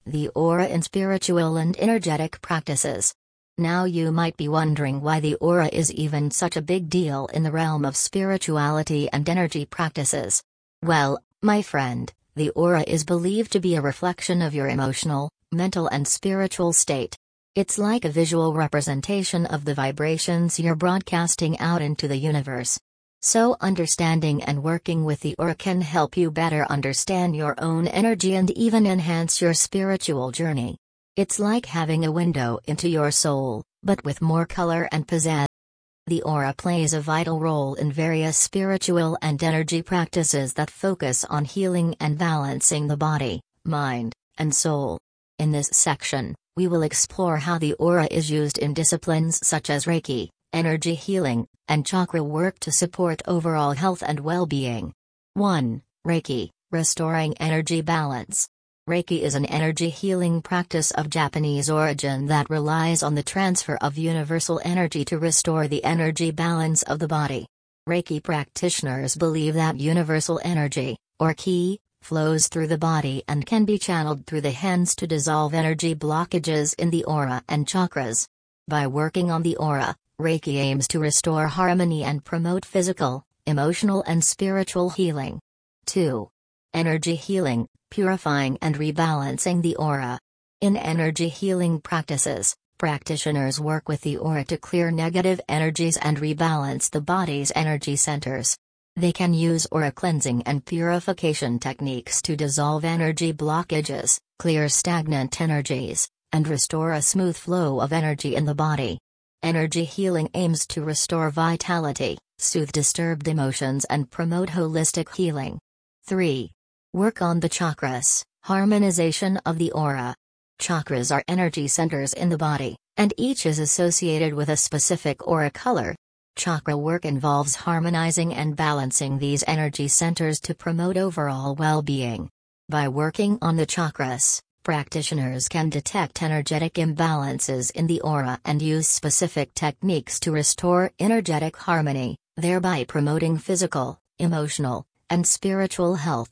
The aura in spiritual and energetic practices. Now you might be wondering why the aura is even such a big deal in the realm of spirituality and energy practices. Well, my friend, the aura is believed to be a reflection of your emotional, mental and spiritual state. It's like a visual representation of the vibrations you're broadcasting out into the universe. So understanding and working with the aura can help you better understand your own energy and even enhance your spiritual journey. It's like having a window into your soul, but with more color and pizzazz. The aura plays a vital role in various spiritual and energy practices that focus on healing and balancing the body, mind, and soul. In this section, we will explore how the aura is used in disciplines such as Reiki, energy healing, and chakra work to support overall health and well-being. 1. Reiki, restoring energy balance. Reiki is an energy healing practice of Japanese origin that relies on the transfer of universal energy to restore the energy balance of the body. Reiki practitioners believe that universal energy, or ki, flows through the body and can be channeled through the hands to dissolve energy blockages in the aura and chakras. By working on the aura, Reiki aims to restore harmony and promote physical, emotional and spiritual healing. 2. Energy healing, purifying and rebalancing the aura. In energy healing practices, practitioners work with the aura to clear negative energies and rebalance the body's energy centers. They can use aura cleansing and purification techniques to dissolve energy blockages, clear stagnant energies, and restore a smooth flow of energy in the body. Energy healing aims to restore vitality, soothe disturbed emotions and promote holistic healing. 3. Work on the chakras, harmonization of the aura. Chakras are energy centers in the body, and each is associated with a specific aura color. Chakra work involves harmonizing and balancing these energy centers to promote overall well-being. By working on the chakras, practitioners can detect energetic imbalances in the aura and use specific techniques to restore energetic harmony, thereby promoting physical, emotional, and spiritual health.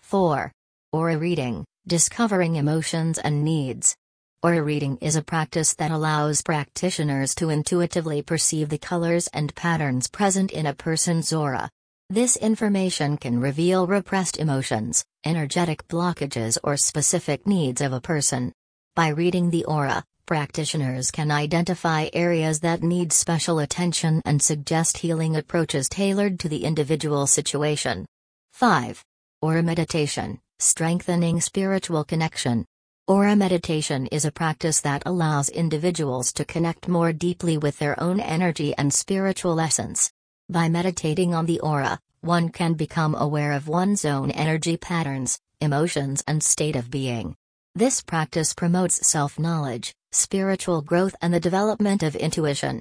4. Aura reading, discovering emotions and needs. Aura reading is a practice that allows practitioners to intuitively perceive the colors and patterns present in a person's aura. This information can reveal repressed emotions, energetic blockages or specific needs of a person. By reading the aura, practitioners can identify areas that need special attention and suggest healing approaches tailored to the individual situation. 5. Aura meditation, strengthening spiritual connection. Aura meditation is a practice that allows individuals to connect more deeply with their own energy and spiritual essence. By meditating on the aura, one can become aware of one's own energy patterns, emotions and state of being. This practice promotes self-knowledge, spiritual growth and the development of intuition.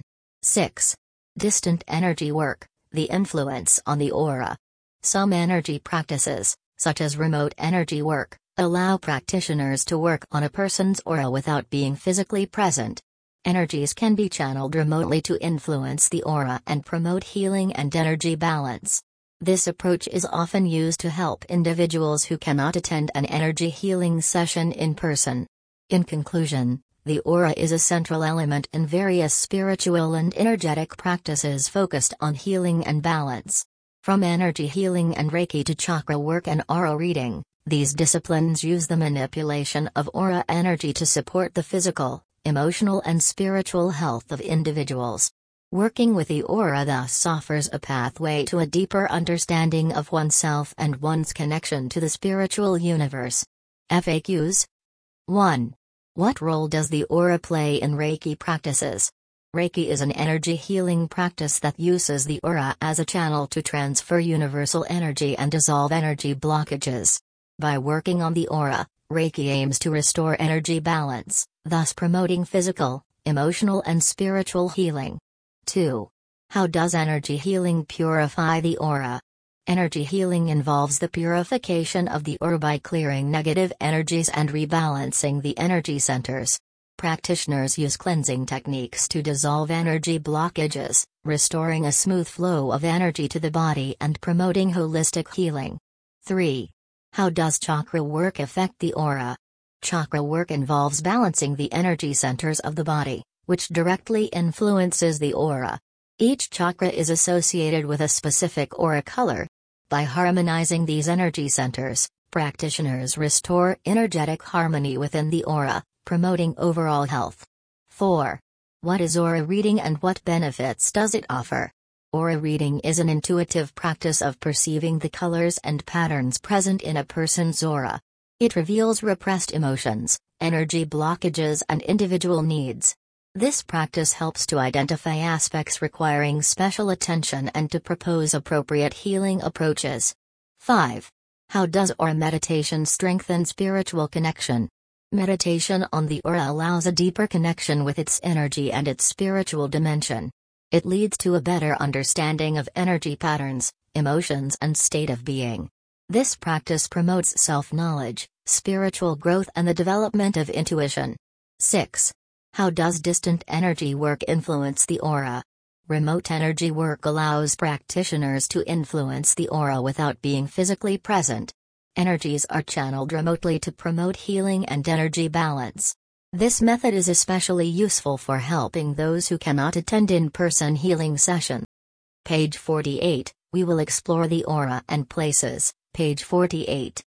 6. Distant energy work, the influence on the aura. Some energy practices, such as remote energy work, allow practitioners to work on a person's aura without being physically present. Energies can be channeled remotely to influence the aura and promote healing and energy balance. This approach is often used to help individuals who cannot attend an energy healing session in person. In conclusion, the aura is a central element in various spiritual and energetic practices focused on healing and balance. From energy healing and Reiki to chakra work and aura reading, these disciplines use the manipulation of aura energy to support the physical, emotional and spiritual health of individuals. Working with the aura thus offers a pathway to a deeper understanding of oneself and one's connection to the spiritual universe. FAQs. 1. What role does the aura play in Reiki practices? Reiki is an energy healing practice that uses the aura as a channel to transfer universal energy and dissolve energy blockages. By working on the aura, Reiki aims to restore energy balance, thus promoting physical, emotional and spiritual healing. 2. How does energy healing purify the aura? Energy healing involves the purification of the aura by clearing negative energies and rebalancing the energy centers. Practitioners use cleansing techniques to dissolve energy blockages, restoring a smooth flow of energy to the body and promoting holistic healing. 3. How does chakra work affect the aura? Chakra work involves balancing the energy centers of the body, which directly influences the aura. Each chakra is associated with a specific aura color. By harmonizing these energy centers, practitioners restore energetic harmony within the aura, promoting overall health. 4. What is aura reading and what benefits does it offer? Aura reading is an intuitive practice of perceiving the colors and patterns present in a person's aura. It reveals repressed emotions, energy blockages, and individual needs. This practice helps to identify aspects requiring special attention and to propose appropriate healing approaches. 5. How does aura meditation strengthen spiritual connection? Meditation on the aura allows a deeper connection with its energy and its spiritual dimension. It leads to a better understanding of energy patterns, emotions, and state of being. This practice promotes self-knowledge, spiritual growth, and the development of intuition. 6. How does distant energy work influence the aura? Remote energy work allows practitioners to influence the aura without being physically present. Energies are channeled remotely to promote healing and energy balance. This method is especially useful for helping those who cannot attend in-person healing sessions. Page 48, we will explore the aura and places. Page 48.